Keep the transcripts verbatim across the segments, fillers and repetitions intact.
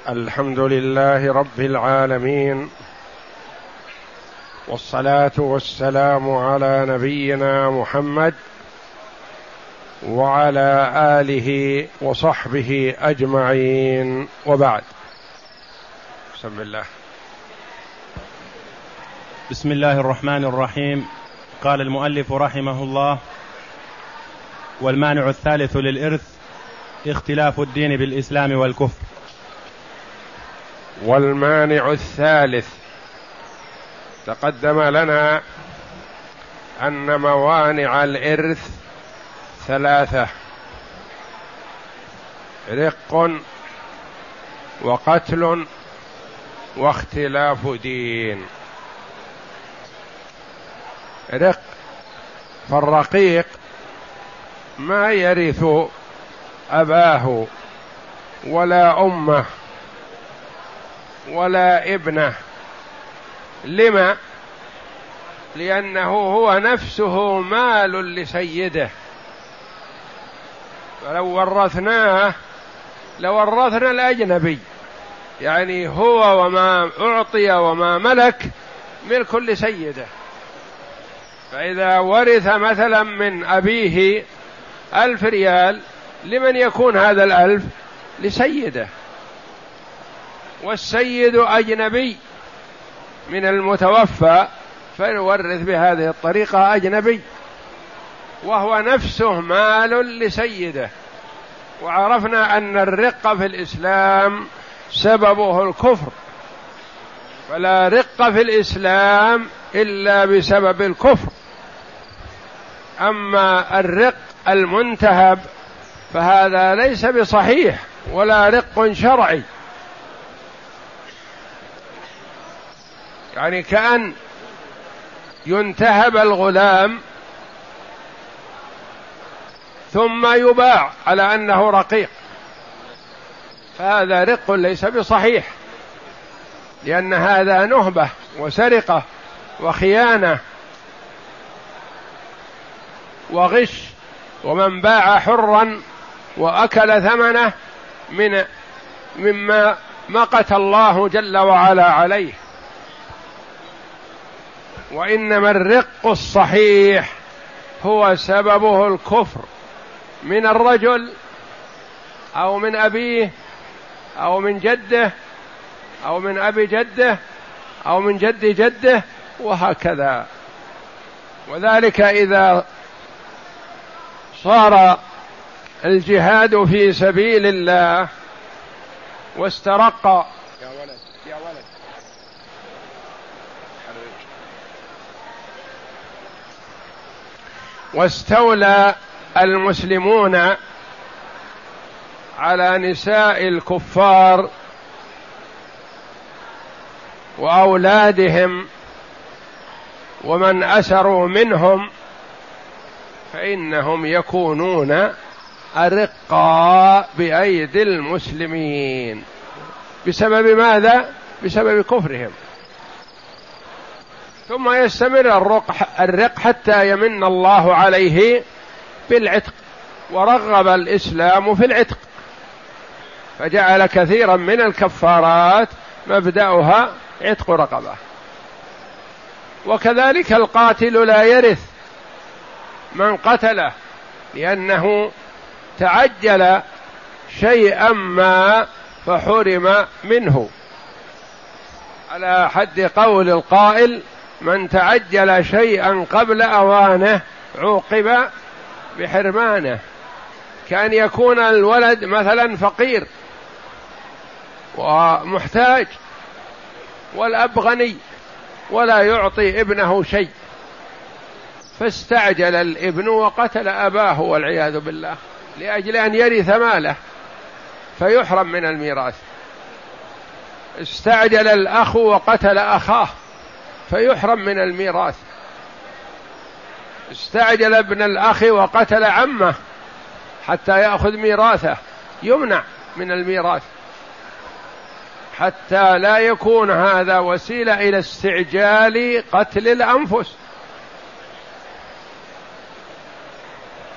الحمد لله رب العالمين، والصلاة والسلام على نبينا محمد وعلى آله وصحبه أجمعين، وبعد. بسم الله. بسم الله الرحمن الرحيم. قال المؤلف رحمه الله: والمانع الثالث للإرث اختلاف الدين بالإسلام والكفر. والمانع الثالث، تقدم لنا أن موانع الإرث ثلاثة: رق وقتل واختلاف دين. رق، فالرقيق ما يرث أباه ولا أمه ولا ابنه. لما؟ لأنه هو نفسه مال لسيده، فلو ورثناه لورثنا الأجنبي، يعني هو وما أعطي وما ملك ملك لسيده. فإذا ورث مثلا من أبيه ألف ريال، لمن يكون هذا الألف؟ لسيده، والسيد أجنبي من المتوفى، فيورث بهذه الطريقة أجنبي، وهو نفسه مال لسيده. وعرفنا أن الرق في الإسلام سببه الكفر، فلا رق في الإسلام إلا بسبب الكفر. أما الرق المنتهب فهذا ليس بصحيح ولا رق شرعي، يعني كأن ينتهب الغلام ثم يباع على أنه رقيق، فهذا رق ليس بصحيح، لأن هذا نهبة وسرقة وخيانة وغش. ومن باع حرا وأكل ثمنه من مما مقت الله جل وعلا عليه. وإنما الرق الصحيح هو سببه الكفر من الرجل أو من أبيه أو من جده أو من أبي جده أو من جد جده، وهكذا. وذلك إذا صار الجهاد في سبيل الله واسترق يا ولد يا ولد واستولى المسلمون على نساء الكفار وأولادهم ومن أسروا منهم، فإنهم يكونون أرقاء بأيدي المسلمين. بسبب ماذا؟ بسبب كفرهم. ثم يستمر الرق, الرق حتى يمن الله عليه بالعتق، ورغب الإسلام في العتق، فجعل كثيرا من الكفارات مبدأها عتق رقبة. وكذلك القاتل لا يرث من قتله، لأنه تعجل شيئا ما فحرم منه، على حد قول القائل: من تعجل شيئا قبل أوانه عوقب بحرمانه. كان يكون الولد مثلا فقير ومحتاج والأب غني ولا يعطي ابنه شيء، فاستعجل الابن وقتل أباه والعياذ بالله لأجل أن يرث ماله فيحرم من الميراث. استعجل الأخ وقتل أخاه فيحرم من الميراث. استعجل ابن الأخ وقتل عمه حتى يأخذ ميراثه، يمنع من الميراث، حتى لا يكون هذا وسيلة إلى استعجال قتل الأنفس.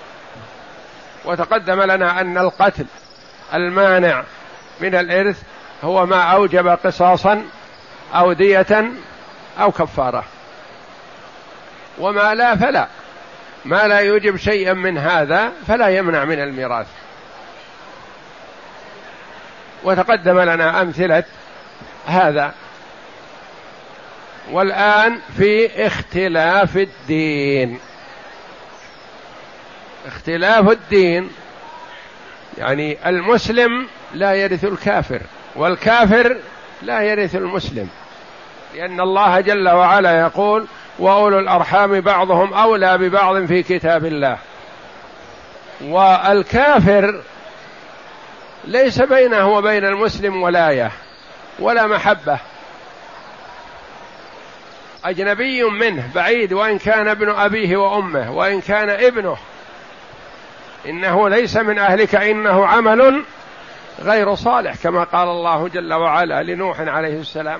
وتقدم لنا أن القتل المانع من الإرث هو ما أوجب قصاصا أو دية أو كفارة، وما لا فلا، ما لا يوجب شيئا من هذا فلا يمنع من الميراث. وتقدم لنا أمثلة هذا. والآن في اختلاف الدين. اختلاف الدين يعني المسلم لا يرث الكافر، والكافر لا يرث المسلم، لأن الله جل وعلا يقول: وأولو الأرحام بعضهم أولى ببعض في كتاب الله. والكافر ليس بينه وبين المسلم ولاية ولا محبة، أجنبي منه بعيد، وإن كان ابن أبيه وأمه، وإن كان ابنه، إنه ليس من أهلك إنه عمل غير صالح، كما قال الله جل وعلا لنوح عليه السلام: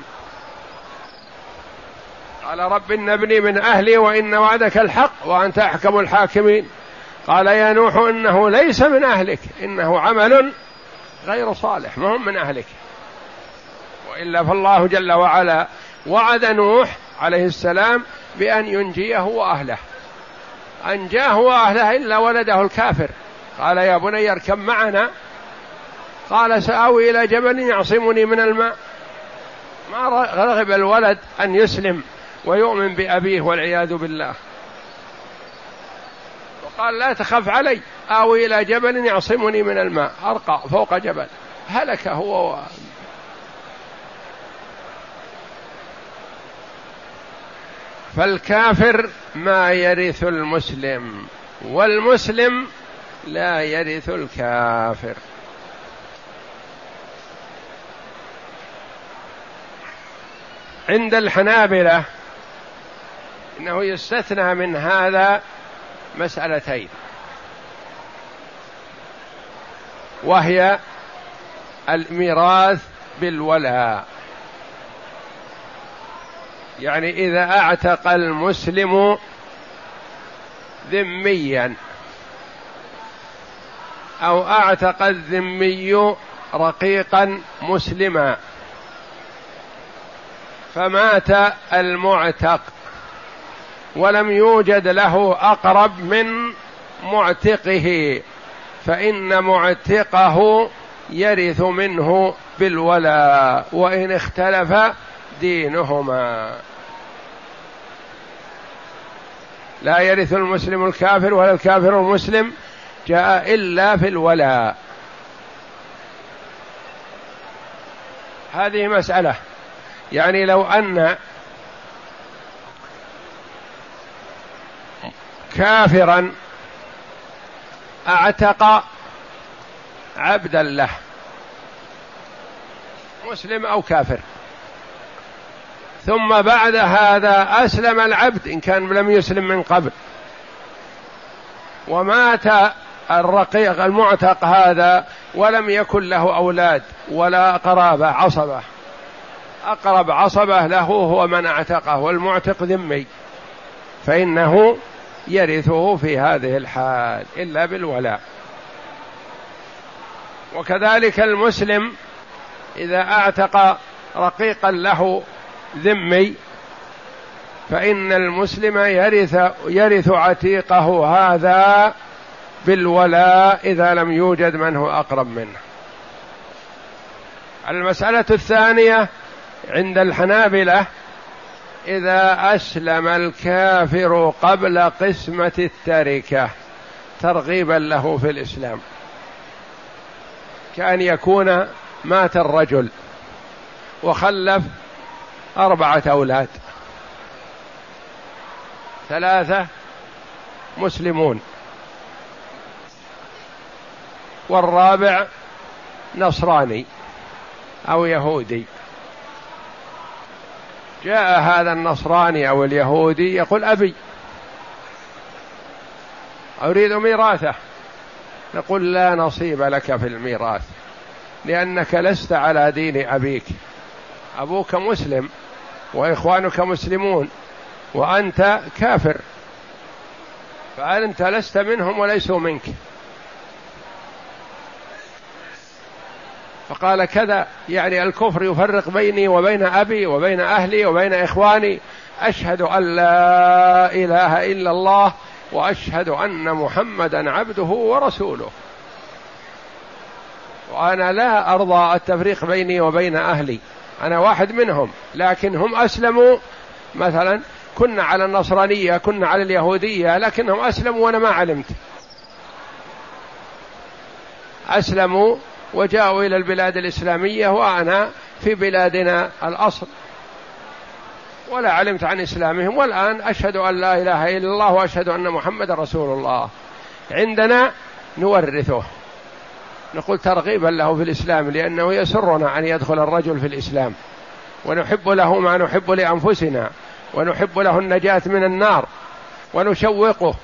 قال رب إن ابني من أهلي وإن وعدك الحق وأنت أحكم الحاكمين. قال يا نوح إنه ليس من أهلك إنه عمل غير صالح، ما هم من أهلك. وإلا فالله جل وعلا وعد نوح عليه السلام بأن ينجيه وأهله، أنجاه وأهله إلا ولده الكافر. قال يا بني اركب معنا، قال سآوي إلى جبل يعصمني من الماء. ما رغب الولد أن يسلم ويؤمن بأبيه والعياذ بالله، وقال لا تخف علي، آوي إلى جبل يعصمني من الماء، أرقى فوق جبل، هلك هو و... فالكافر ما يرث المسلم، والمسلم لا يرث الكافر. عند الحنابلة إنه يستثنى من هذا مسألتين، وهي الميراث بالولاء. يعني إذا اعتق المسلم ذميا أو اعتق الذمي رقيقا مسلما، فمات المعتق ولم يوجد له أقرب من معتقه، فإن معتقه يرث منه بالولاء وإن اختلف دينهما. لا يرث المسلم الكافر ولا الكافر المسلم، جاء إلا في الولاء. هذه مسألة. يعني لو أن كافرا اعتق عبدا له، مسلم أو كافر، ثم بعد هذا أسلم العبد إن كان لم يسلم من قبل، ومات الرقيق المعتق هذا ولم يكن له أولاد ولا قرابة عصبة، أقرب عصبة له هو من اعتقه والمعتق ذمي، فإنه يرثه في هذه الحال إلا بالولاء. وكذلك المسلم إذا اعتق رقيقا له ذمي، فإن المسلم يرث يرث عتيقه هذا بالولاء إذا لم يوجد من هو أقرب منه. المسألة الثانية عند الحنابلة: إذا أسلم الكافر قبل قسمة التركة ترغيبا له في الإسلام، كأن يكون مات الرجل وخلف أربعة أولاد، ثلاثة مسلمون والرابع نصراني أو يهودي. جاء هذا النصراني أو اليهودي يقول أبي أريد ميراثه، نقول لا نصيب لك في الميراث، لأنك لست على دين أبيك، أبوك مسلم وإخوانك مسلمون وأنت كافر، فأنت لست منهم وليسوا منك. فقال كذا يعني الكفر يفرق بيني وبين أبي وبين أهلي وبين إخواني، أشهد أن لا إله إلا الله وأشهد أن محمدا عبده ورسوله، وأنا لا أرضى التفريق بيني وبين أهلي، أنا واحد منهم لكن هم أسلموا، مثلا كنا على النصرانية كنا على اليهودية لكنهم أسلموا وأنا ما علمت، أسلموا وجاءوا إلى البلاد الإسلامية وأنا في بلادنا الأصل ولا علمت عن إسلامهم، والآن أشهد أن لا إله إلا الله وأشهد أن محمد رسول الله. عندنا نورثه، نقول ترغيبا له في الإسلام، لأنه يسرنا أن يدخل الرجل في الإسلام، ونحب له ما نحب لأنفسنا، ونحب له النجاة من النار، ونشوقه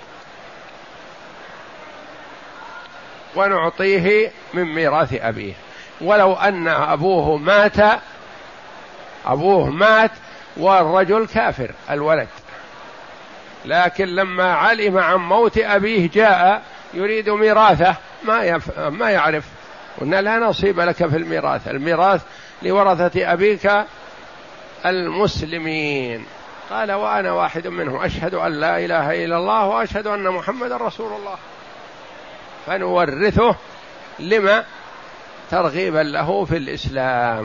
ونعطيه من ميراث أبيه، ولو أن أبوه مات أبوه مات والرجل كافر الولد، لكن لما علم عن موت أبيه جاء يريد ميراثه ما يف... ما يعرف، قلنا لا نصيب لك في الميراث، الميراث لورثة أبيك المسلمين. قال وأنا واحد منهم، أشهد أن لا إله إلا الله وأشهد أن محمد رسول الله، فنورثه لما ترغيبا له في الإسلام،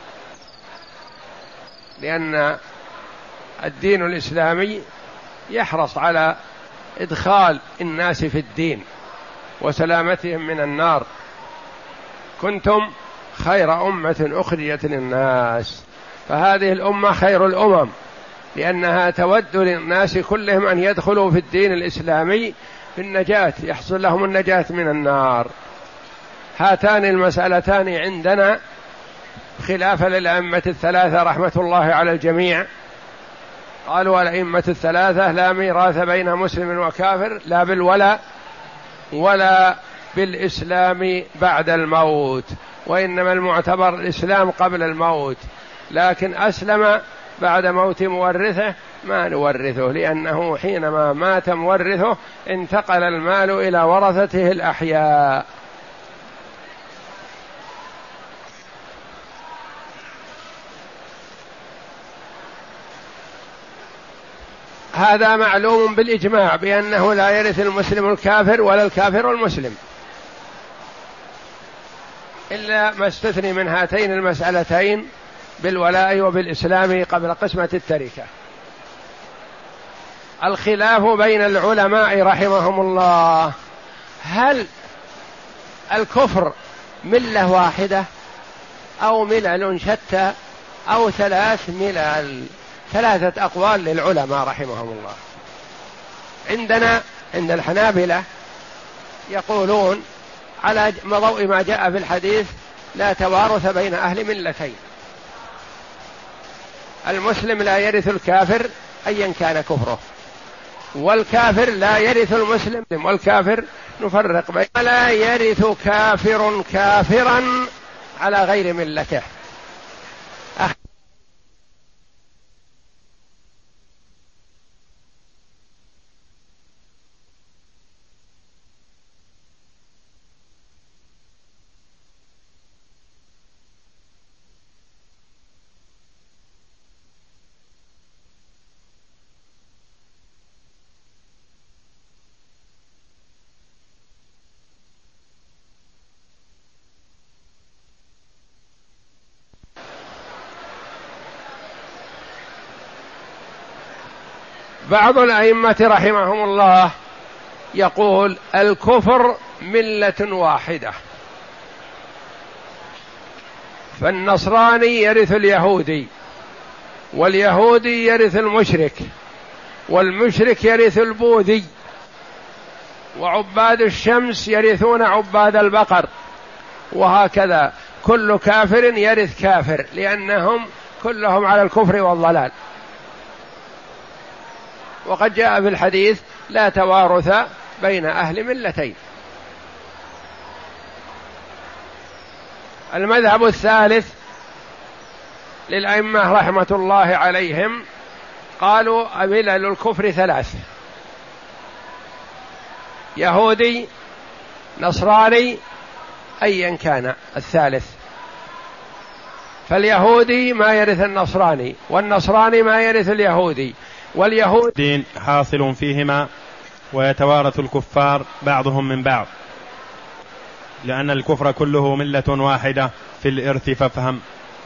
لأن الدين الإسلامي يحرص على إدخال الناس في الدين وسلامتهم من النار. كنتم خير أمة أخرجت للناس، فهذه الأمة خير الأمم لأنها تود للناس كلهم أن يدخلوا في الدين الإسلامي في النجاة، يحصل لهم النجاة من النار. هاتان المسألتان عندنا خلافا للأئمة الثلاثة رحمة الله على الجميع، قالوا الأئمة الثلاثة لا ميراث بين مسلم وكافر، لا بالولاء ولا بالإسلام بعد الموت، وإنما المعتبر الإسلام قبل الموت، لكن أسلم بعد موت مورثه ما نورثه، لأنه حينما مات مورثه انتقل المال إلى ورثته الأحياء. هذا معلوم بالإجماع بأنه لا يرث المسلم الكافر ولا الكافر المسلم، إلا ما استثني من هاتين المسألتين بالولاء وبالإسلام قبل قسمة التركة. الخلاف بين العلماء رحمهم الله، هل الكفر ملة واحدة أو ملل شتى أو ثلاث ملل؟ ثلاثة أقوال للعلماء رحمهم الله. عندنا عند الحنابلة يقولون على ضوء ما جاء في الحديث لا توارث بين أهل ملتين، المسلم لا يرث الكافر أيا كان كفره، والكافر لا يرث المسلم، والكافر نفرق بين لا يرث كافر كافرا على غير ملته. بعض الأئمة رحمهم الله يقول الكفر ملة واحدة، فالنصراني يرث اليهودي، واليهودي يرث المشرك، والمشرك يرث البوذي، وعباد الشمس يرثون عباد البقر، وهكذا كل كافر يرث كافر، لأنهم كلهم على الكفر والضلال. وقد جاء في الحديث لا توارث بين أهل ملتين. المذهب الثالث للأئمة رحمة الله عليهم قالوا ملل الكفر ثلاث: يهودي، نصراني، أيا كان الثالث، فاليهودي ما يرث النصراني، والنصراني ما يرث اليهودي، واليهود دين حاصل فيهما، ويتوارث الكفار بعضهم من بعض، لأن الكفر كله ملة واحدة في الإرث فافهم.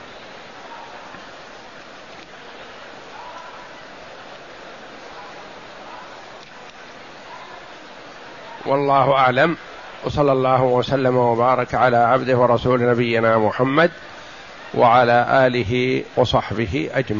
والله أعلم، وصلى الله وسلم وبارك على عبده ورسول نبينا محمد وعلى آله وصحبه أجمعين.